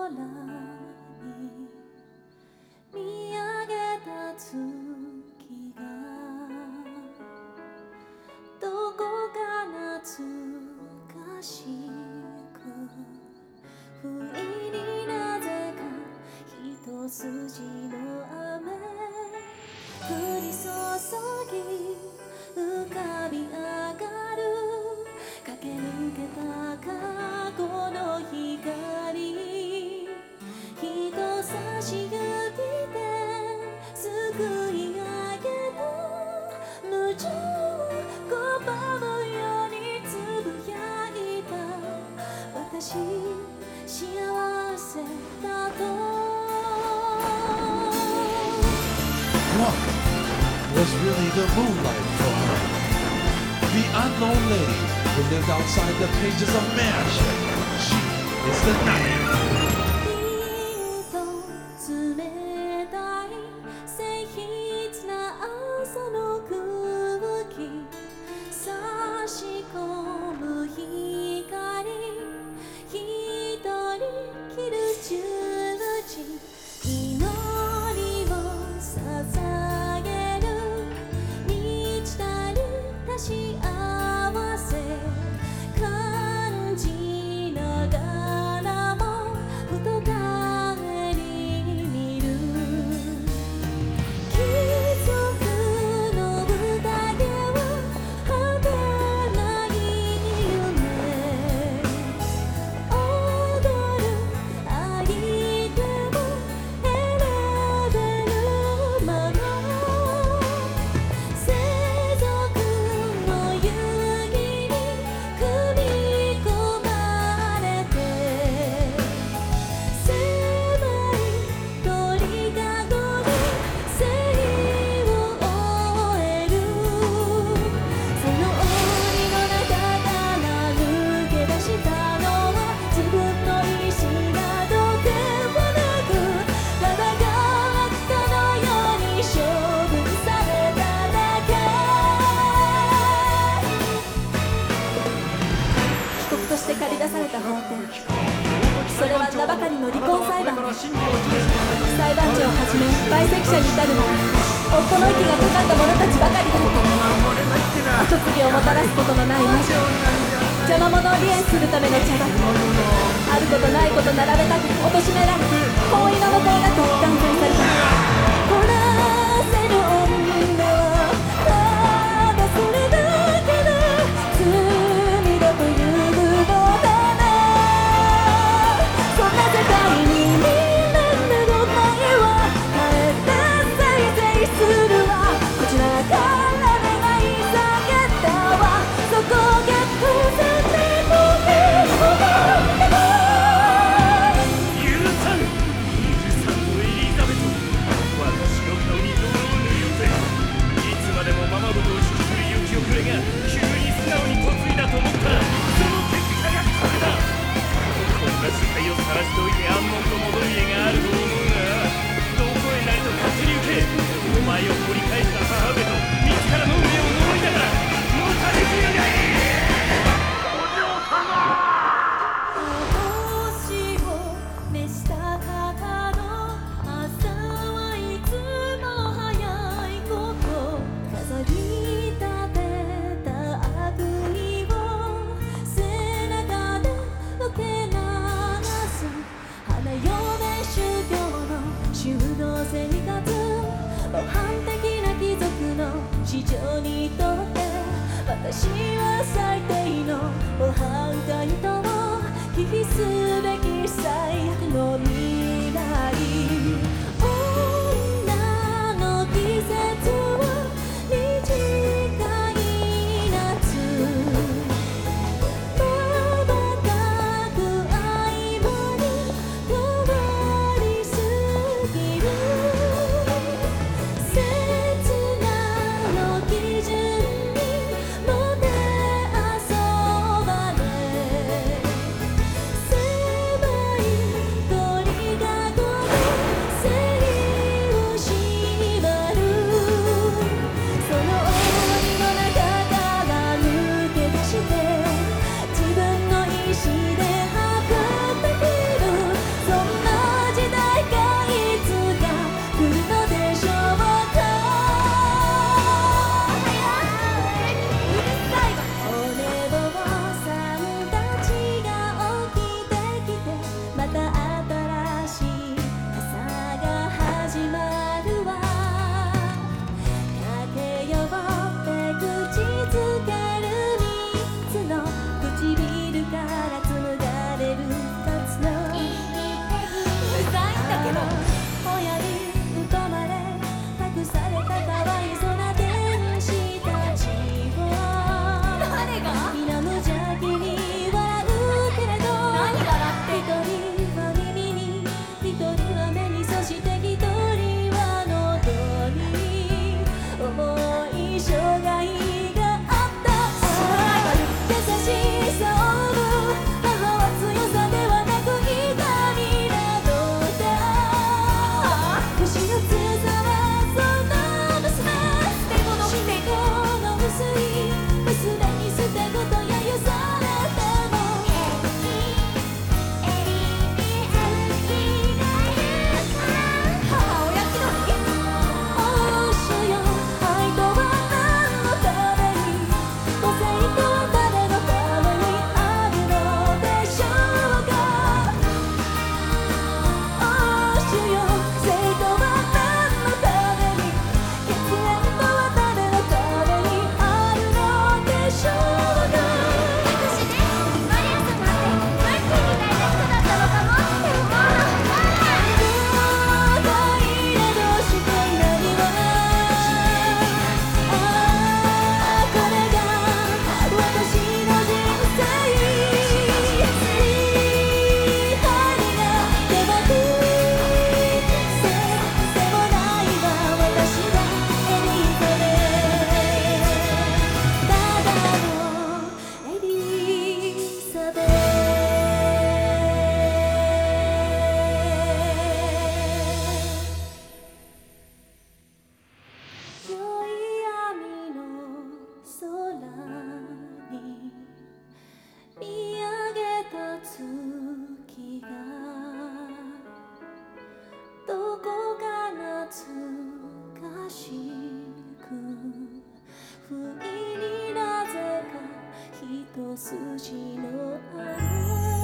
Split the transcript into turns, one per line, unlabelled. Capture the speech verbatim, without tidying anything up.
に見上げた月がどこか懐かしく不意になぜか一筋の雨降り注ぎ浮かび上がる駆け抜けた過去の光人差し指で救い上げた無情拒むようにつぶやいた私幸せだと
What was really the moonlight for her? The unknown lady who lived outside the pages of MASH. She is the night.
冷たい静筆な朝の空気差し込む光一人きる十字祈りを捧げる満ち足りた幸せ感じながらもふと帰り見る貴族の宴は果てない夢踊る相手も選べるまま世俗の遊戯に組み込まれて狭い鳥かごで生を終えるその檻の中から抜け出したのは自分の意志などではなくただがあったのように処分されただけ被告として駆り出された法廷それは名ばかりの離婚裁判裁判長をはじめ陪席者に至るまで夫の息がかかった者たちばかりだった跡継ぎをもたらすことのない魔女邪魔者を離縁するための茶番あることないこと並べたく貶められ婚姻の無効だと断罪されたこらせる女はただそれだけで罪だというのだなそんな世界にみんなの前は帰ってせいぜいするわこちらから願い下げたわそこが偶然でもいい思っても
許さん許さんのエリザベト私の顔に泥を塗り寄せいつまでもままごとを引きずる行き遅れが急に素直に嫁いだと思ったらその結果がこれだこんな世界を晒しておいて安穏と戻る家があると思うがどこへなりと勝手に行けお前を掘り返した母上と自らの上を呪いながらもたれきやがい
星を召した方の朝はいつも早いこと飾り立てた悪意を背中で受け流す花嫁修行の修道生活模範的な貴族の市場にとって私は最低の模範解答を忌避すべき最悪の未来女の季節は短い夏瞬く合間に変わりすぎる切なの基準にもてあそばれ狭い鳥一筋の穴